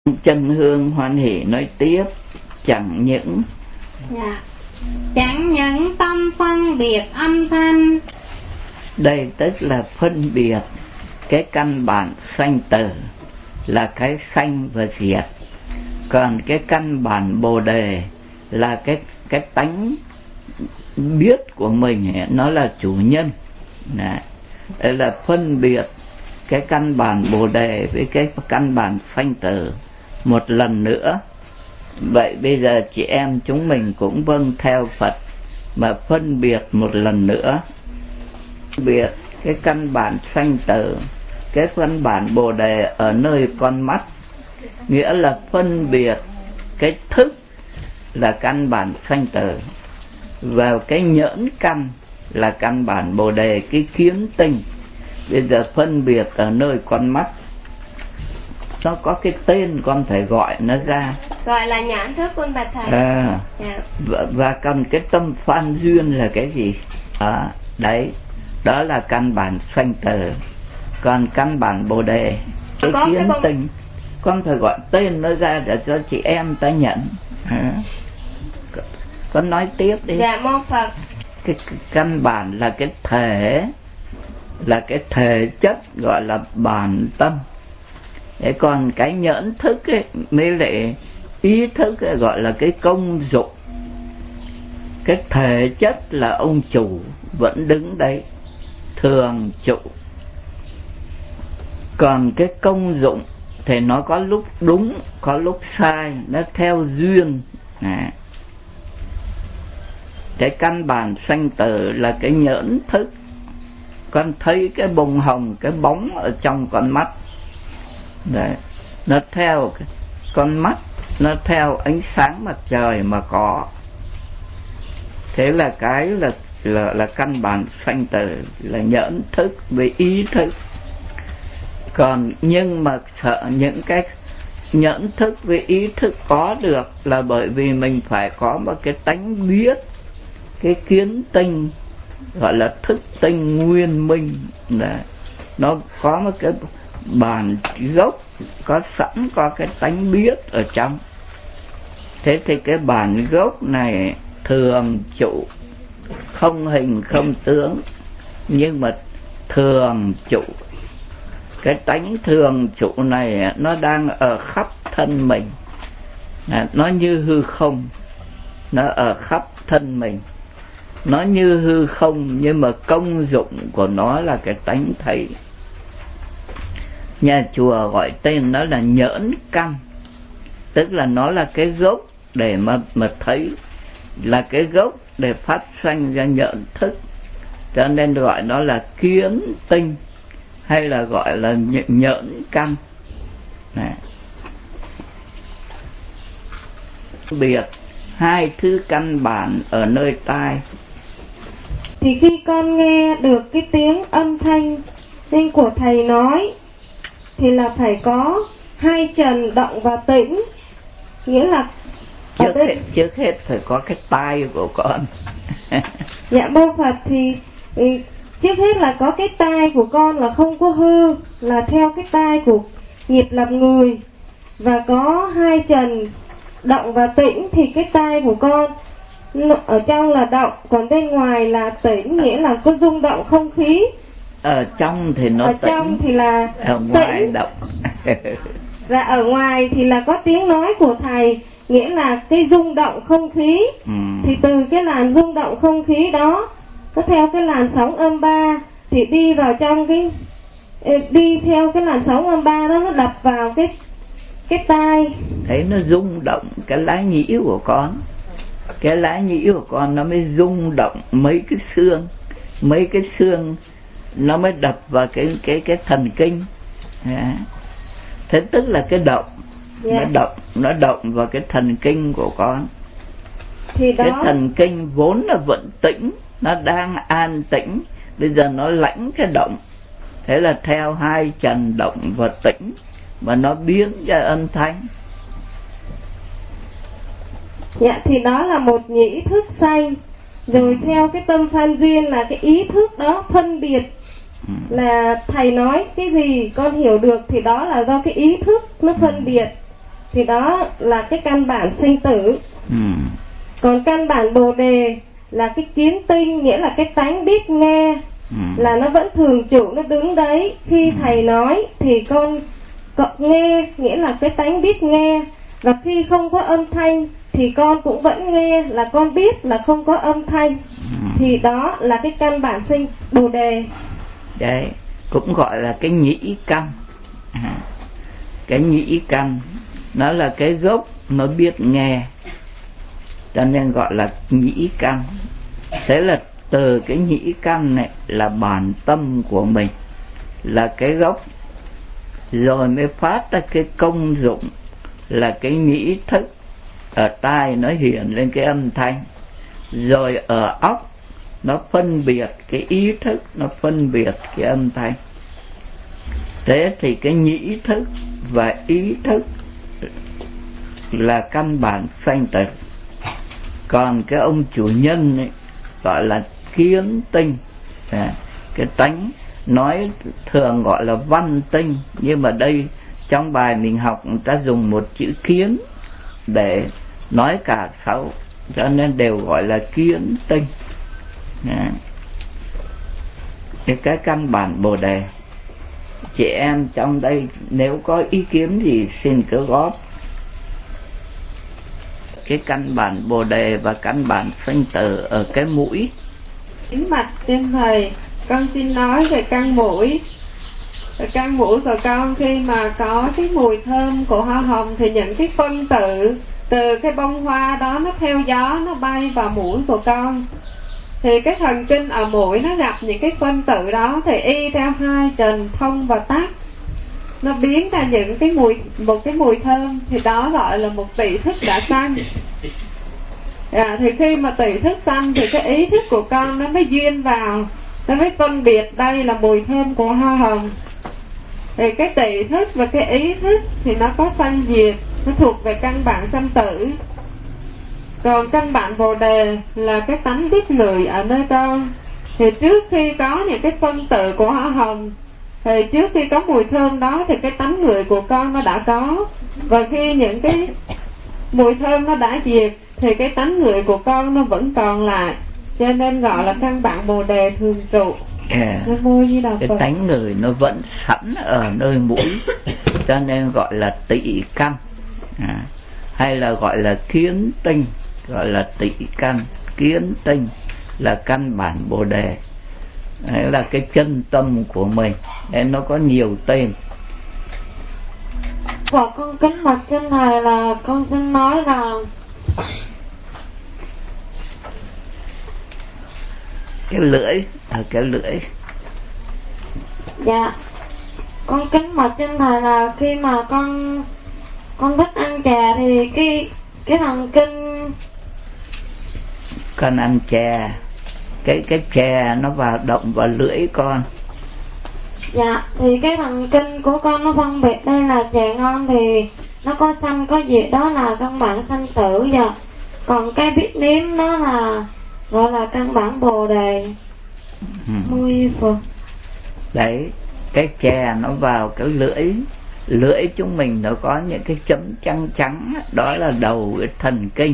Chân Hương hoan hỉ nói tiếp, chẳng những tâm phân biệt âm thanh. Đây tức là phân biệt cái căn bản sanh tử là cái sanh và diệt, còn cái căn bản Bồ Đề là cái tánh biết của mình, nó là chủ nhân. Đây là phân biệt cái căn bản Bồ Đề với cái căn bản sanh tử một lần nữa. Vậy bây giờ chị em chúng mình cũng vâng theo Phật mà phân biệt một lần nữa. Phân biệt cái căn bản sanh tử, cái căn bản Bồ Đề ở nơi con mắt, nghĩa là phân biệt cái thức là căn bản sanh tử, và cái nhẫn căn là căn bản Bồ Đề, cái kiến tinh. Bây giờ phân biệt ở nơi con mắt, nó có cái tên con phải gọi nó ra, gọi là nhãn thức con bạch thầy. Và cần cái tâm phan duyên là cái gì? Đấy, đó là căn bản sanh tử. Còn căn bản Bồ Đề, cái kiến tinh, con phải gọi tên nó ra để cho chị em ta nhận. Con nói tiếp đi. Dạ mô Phật. Cái căn bản là cái thể, là cái thể chất gọi là bản tâm. Thế còn cái nhẫn thức ấy, mới lại ý thức ấy, gọi là cái công dụng. Cái thể chất là ông chủ vẫn đứng đấy, thường trụ. Còn cái công dụng thì nó có lúc đúng, có lúc sai, nó theo duyên. Cái căn bản sanh tử là cái nhẫn thức. Con thấy cái bông hồng, cái bóng ở trong con mắt đấy, nó theo con mắt, nó theo ánh sáng mặt trời mà có. Thế là cái là căn bản sanh tử, là nhẫn thức với ý thức. Còn nhưng mà sợ những cái nhẫn thức với ý thức có được là bởi vì mình phải có một cái tánh biết, cái kiến tinh, gọi là thức tinh nguyên minh. Nó có một cái bản gốc, có sẵn, có cái tánh biết ở trong. Thế thì cái bản gốc này thường trụ, không hình không tướng, nhưng mà thường trụ. Cái tánh thường trụ này nó đang ở khắp thân mình, nó như hư không, nó ở khắp thân mình. Nó như hư không, nhưng mà công dụng của nó là cái tánh thấy. Nhà chùa gọi tên nó là nhẫn căn, tức là nó là cái gốc để mà thấy, là cái gốc để phát sanh ra nhẫn thức, cho nên gọi nó là kiến tinh, hay là gọi là nhẫn căn. Biệt hai thứ căn bản ở nơi tai. Thì khi con nghe được cái tiếng âm thanh nên của thầy nói thì là phải có hai trần động và tĩnh, nghĩa là trước hết phải có cái tai của con. Dạ mô Phật. Thì trước hết là có cái tai của con là không có hư, là theo cái tai của nghiệp làm người, và có hai trần động và tĩnh. Thì cái tai của con ở trong là động, còn bên ngoài là tĩnh, nghĩa là có rung động không khí. Ở trong thì nó ở tĩnh, trong thì là ở ngoài tĩnh. động. Và ở ngoài thì là có tiếng nói của thầy, nghĩa là cái rung động không khí. Thì từ cái làn rung động không khí đó, nó theo cái làn sóng âm ba, thì đi vào trong cái, đi theo cái làn sóng âm ba đó, nó đập vào cái tai. Thấy nó rung động cái lá nhĩ của con, cái lá nhĩ của con nó mới rung động mấy cái xương nó mới đập vào cái thần kinh. Thế tức là cái động, nó động vào cái thần kinh của con. Thì đó, cái thần kinh vốn là vẫn tĩnh, nó đang an tĩnh, bây giờ nó lãnh cái động. Thế là theo hai trần động và tĩnh mà nó biến ra âm thanh. Dạ, thì đó là một nhĩ thức sanh. Rồi theo cái tâm phan duyên là cái ý thức đó phân biệt, là thầy nói cái gì con hiểu được thì đó là do cái ý thức nó phân biệt. thì đó là cái căn bản sanh tử. Còn căn bản Bồ Đề là cái kiến tinh, nghĩa là cái tánh biết nghe, là nó vẫn thường trụ, nó đứng đấy. Khi thầy nói thì con nghe, nghĩa là cái tánh biết nghe. Và khi không có âm thanh thì con cũng vẫn nghe, là con biết là không có âm thanh. Thì đó là cái căn bản sinh Bồ Đề. Đấy, cũng gọi là cái nhĩ căn. Cái nhĩ căn nó là cái gốc nó biết nghe, cho nên gọi là nhĩ căn. Thế là từ cái nhĩ căn này là bản tâm của mình, là cái gốc, rồi mới phát ra cái công dụng là cái nhĩ thức. Ở tai nó hiện lên cái âm thanh, rồi ở óc nó phân biệt cái ý thức, nó phân biệt cái âm thanh. Thế thì cái nhĩ thức và ý thức là căn bản sanh tử. Còn cái ông chủ nhân ấy, gọi là kiến tinh, cái tánh nói thường gọi là văn tinh, nhưng mà đây trong bài mình học người ta dùng một chữ kiến để nói cả sáu, cho nên đều gọi là kiến tinh. Cái căn bản Bồ Đề. Chị em trong đây nếu có ý kiến gì xin cứ góp. Cái căn bản Bồ Đề và căn bản sanh tử ở cái mũi. Kính bạch trên thầy, con xin nói về căn mũi. Căn mũi của con khi mà có cái mùi thơm của hoa hồng thì những cái phân tử từ cái bông hoa đó nó theo gió nó bay vào mũi của con. Thì cái thần kinh ở mũi nó gặp những cái phân tử đó thì y theo hai trần thông và tắc, nó biến ra những cái một cái mùi thơm, thì đó gọi là một tỷ thức đã sanh. Thì khi mà tỷ thức sanh thì cái ý thức của con nó mới duyên vào, nó mới phân biệt đây là mùi thơm của hoa hồng. Thì cái tỷ thức và cái ý thức thì nó có sanh diệt, nó thuộc về căn bản sanh tử. Còn căn bản Bồ Đề là cái tánh biết ngửi ở nơi con. Thì trước khi có những cái phân tử của hoa hồng, thì trước khi có mùi thơm đó thì cái tánh ngửi của con nó đã có. Và khi những cái mùi thơm nó đã diệt thì cái tánh ngửi của con nó vẫn còn lại, cho nên gọi là căn bản Bồ Đề thường trụ. Cái tánh người nó vẫn sẵn ở nơi mũi, cho nên gọi là tỵ căn, hay là gọi là kiến tinh, gọi là tỵ căn. Kiến tinh là căn bản Bồ Đề, đấy là cái chân tâm của mình, nên nó có nhiều tên. Dạ con kính bạch trên thầy là con xin nói là cái lưỡi, cái lưỡi. Dạ con kính bạch trên thầy là khi mà con thích ăn chè thì cái thần kinh, con ăn chè, cái chè nó động vào lưỡi con. Dạ thì cái thần kinh của con nó phân biệt đây là chè ngon thì nó có sanh có diệt, đó là căn bản sanh tử. Dạ còn cái biết nếm nó là gọi là căn bản Bồ Đề. Mười Phật. Đấy, cái chè nó vào cái lưỡi chúng mình nó có những cái chấm trắng trắng, đó là đầu cái thần kinh.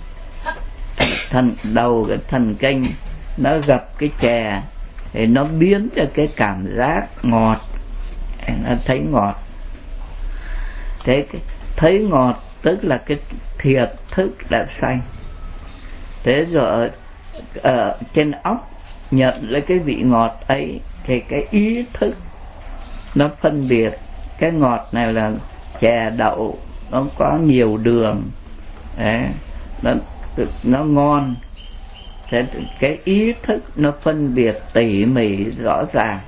Đầu cái thần kinh nó gặp cái chè thì nó biến cho cái cảm giác ngọt, nó thấy ngọt. Thế thấy ngọt tức là cái thiệt thức đã sanh. Thế rồi ở trên óc nhận lấy cái vị ngọt ấy thì cái ý thức nó phân biệt cái ngọt này là chè đậu, nó có nhiều đường, đấy, nó ngon. Thế cái ý thức nó phân biệt tỉ mỉ rõ ràng.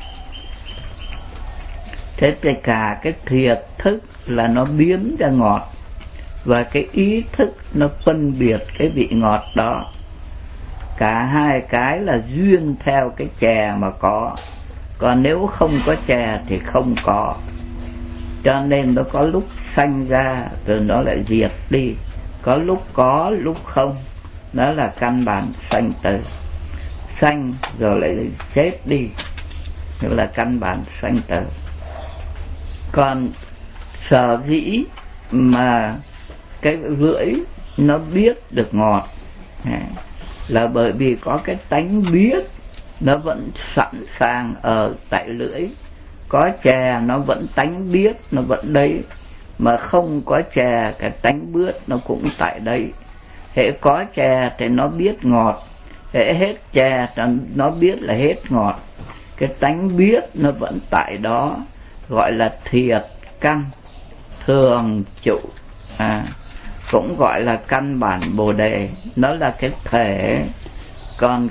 Thế thì cả cái thiệt thức là nó biến ra ngọt, và cái ý thức nó phân biệt cái vị ngọt đó. Cả hai cái là duyên theo cái chè mà có, còn nếu không có chè thì không có. Cho nên nó có lúc sanh ra rồi nó lại diệt đi, có lúc có lúc không. Đó là căn bản sanh tử. Sanh rồi lại chết đi, đó là căn bản sanh tử. Còn sở dĩ mà cái lưỡi nó biết được ngọt là bởi vì có cái tánh biết nó vẫn sẵn sàng ở tại lưỡi. Có chè nó vẫn tánh biết nó vẫn đấy, mà không có chè cái tánh biết nó cũng tại đấy. Hễ có chè thì nó biết ngọt, hễ hết chè nó biết là hết ngọt. Cái tánh biết nó vẫn tại đó, gọi là thiệt căn thường trụ, cũng gọi là căn bản Bồ Đề. Nó là cái thể, còn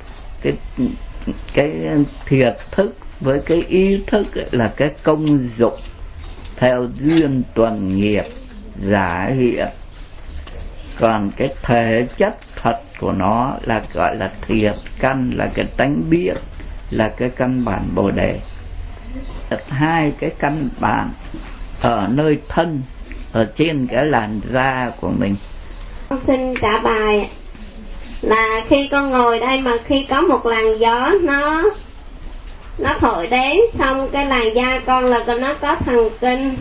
cái thiệt thức với cái ý thức là cái công dụng theo duyên tuần nghiệp giả hiện. Còn cái thể chất thật của nó là gọi là thiệt căn, là cái tánh biết, là cái căn bản Bồ Đề. Hai cái căn bản ở nơi thân, ở trên cái làn da của mình. Con xin trả bài là khi con ngồi đây mà khi có một làn gió nó thổi đến, xong cái làn da con là nó có thần kinh.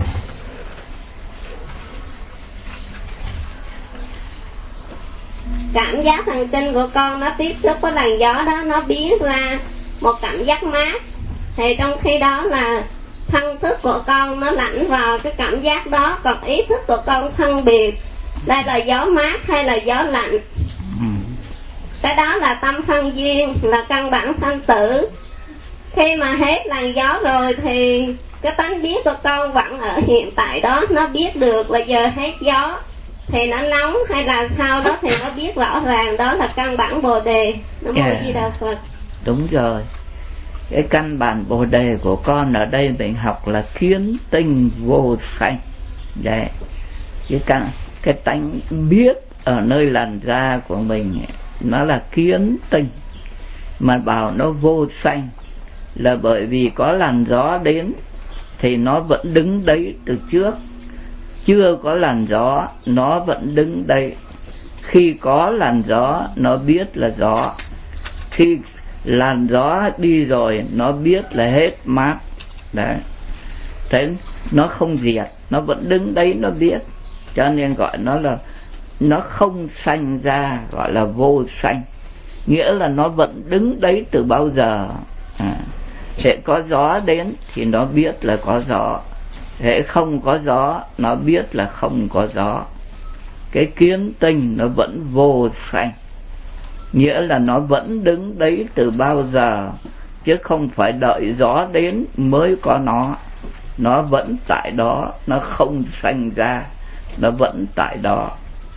Cảm giác thần kinh của con nó tiếp xúc với làn gió đó, nó biến ra một cảm giác mát. Thì trong khi đó là thân thức của con nó lãnh vào cái cảm giác đó, còn ý thức của con phân biệt đây là gió mát hay là gió lạnh. Cái đó là tâm phân duyên, là căn bản sanh tử. Khi mà hết làn gió rồi thì cái tánh biết của con vẫn ở hiện tại đó, nó biết được là giờ hết gió thì nó nóng hay là sao đó, thì nó biết rõ ràng đó là căn bản Bồ Đề. Nam mô Di Đà Phật. Đúng rồi. Cái căn bản Bồ Đề của con ở đây mình học là kiến tinh vô sanh. Đấy. Cái tánh biết ở nơi làn da của mình nó là kiến tinh, mà bảo nó vô sanh là bởi vì có làn gió đến thì nó vẫn đứng đấy từ trước. Chưa có làn gió nó vẫn đứng đây. Khi có làn gió nó biết là gió, khi làn gió đi rồi nó biết là hết mát. Đấy. Thế nó không diệt, nó vẫn đứng đấy, nó biết. Cho nên gọi nó là nó không sanh ra, gọi là vô sanh. Nghĩa là nó vẫn đứng đấy từ bao giờ. Hễ có gió đến thì nó biết là có gió, hễ không có gió nó biết là không có gió. Cái kiến tinh nó vẫn vô sanh, nghĩa là nó vẫn đứng đấy từ bao giờ, chứ không phải đợi gió đến mới có nó. Nó vẫn tại đó, nó không sanh ra, nó vẫn tại đó.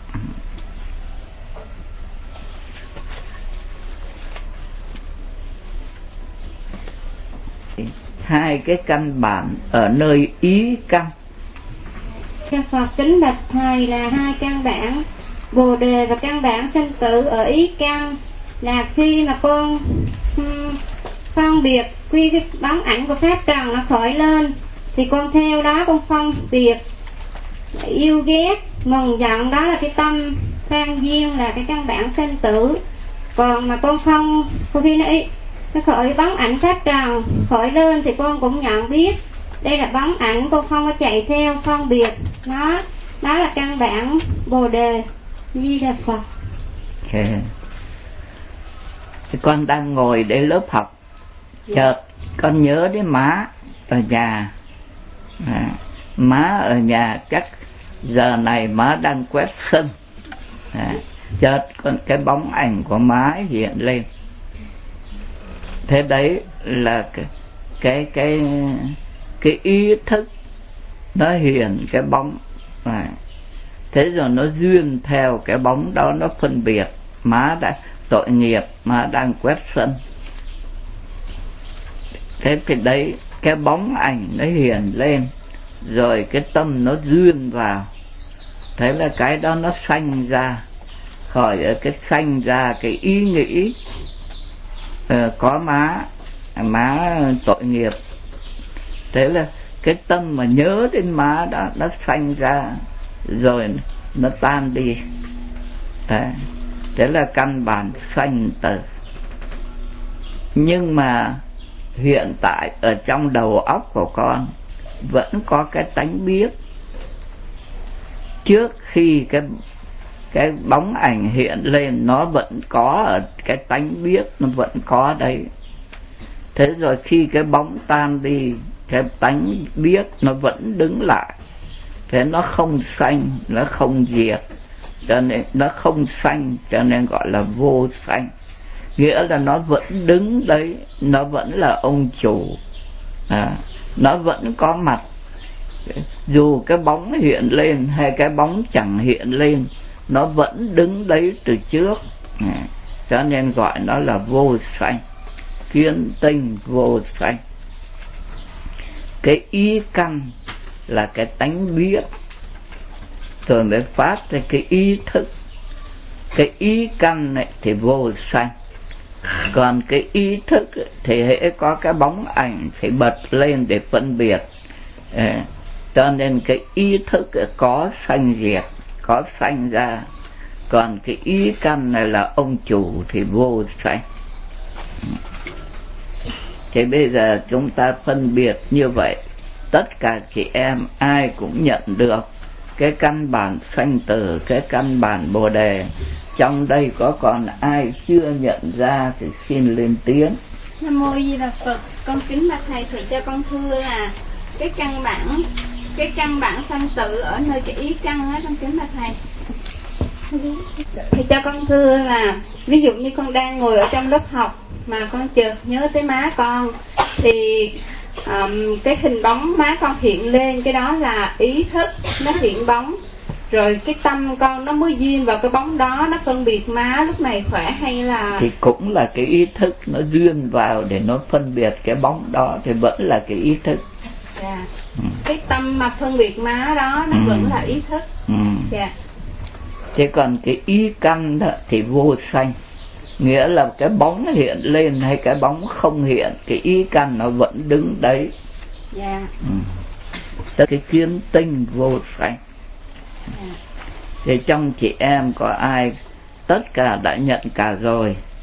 Hai cái căn bản ở nơi ý căn. Phật kính bạch thầy là hai căn bản Bồ Đề và căn bản sanh tử ở ý căn, là khi mà con phân biệt quy cái bóng ảnh của pháp trần nó khởi lên thì con theo đó con phân biệt yêu ghét mừng giận, đó là cái tâm phan duyên, là cái căn bản sanh tử. Còn mà con không, khi nó khởi bóng ảnh pháp trần khởi lên thì con cũng nhận biết đây là bóng ảnh, con không có chạy theo phân biệt nó, đó là căn bản Bồ Đề. Di Đà Phật. Con đang ngồi để lớp học, chợt con nhớ đến má ở nhà. Má ở nhà chắc giờ này má đang quét sân. Chợt con cái bóng ảnh của má hiện lên. Thế đấy là cái ý thức nó hiện cái bóng. Thế rồi nó duyên theo cái bóng đó, nó phân biệt má đã tội nghiệp, má đang quét sân. Thế thì đấy, cái bóng ảnh nó hiện lên, rồi cái tâm nó duyên vào. Thế là cái đó nó sanh ra, khỏi cái sanh ra cái ý nghĩ có má tội nghiệp. Thế là cái tâm mà nhớ đến má đó nó sanh ra, rồi nó tan đi. Thế là căn bản sanh tử. Nhưng mà hiện tại ở trong đầu óc của con vẫn có cái tánh biết. trước khi cái bóng ảnh hiện lên nó vẫn có ở cái tánh biết, nó vẫn có đấy. Thế rồi khi cái bóng tan đi, cái tánh biết nó vẫn đứng lại. Thế nó không sanh, nó không diệt, cho nên nó không sanh, cho nên gọi là vô sanh. Nghĩa là nó vẫn đứng đấy, nó vẫn là ông chủ, nó vẫn có mặt. Dù cái bóng hiện lên hay cái bóng chẳng hiện lên, nó vẫn đứng đấy từ trước, cho nên gọi nó là vô sanh, kiến tinh vô sanh. Cái ý căn là cái tánh biết, rồi mới phát ra cái ý thức. Cái ý căn này thì vô sanh, còn cái ý thức thì hễ có cái bóng ảnh phải bật lên để phân biệt. Cho nên cái ý thức có sanh diệt, có sanh ra, còn cái ý căn này là ông chủ thì vô sanh. Thế bây giờ chúng ta phân biệt như vậy, tất cả chị em ai cũng nhận được cái căn bản sanh tử, cái căn bản Bồ Đề. Trong đây có còn ai chưa nhận ra thì xin lên tiếng. Nam mô Di Đà Phật. Con kính bạch thầy, thì cho con thưa là cái căn bản sanh tử ở nơi cái ý căn á, con kính bạch thầy. Thì cho con thưa là ví dụ như con đang ngồi ở trong lớp học mà con chợt nhớ tới má con, thì cái hình bóng má con hiện lên, cái đó là ý thức nó hiện bóng. Rồi cái tâm con nó mới duyên vào cái bóng đó, nó phân biệt má lúc này khỏe hay là... Thì cũng là cái ý thức nó duyên vào để nó phân biệt cái bóng đó, thì vẫn là cái ý thức. Dạ. Cái tâm mà phân biệt má đó nó vẫn là ý thức. Dạ. Thế còn cái ý căn đó thì vô sanh, nghĩa là cái bóng hiện lên hay cái bóng không hiện, cái ý căn nó vẫn đứng đấy. Dạ. Tức cái kiến tinh vô sanh. Thì trong chị em có ai tất cả đã nhận cả rồi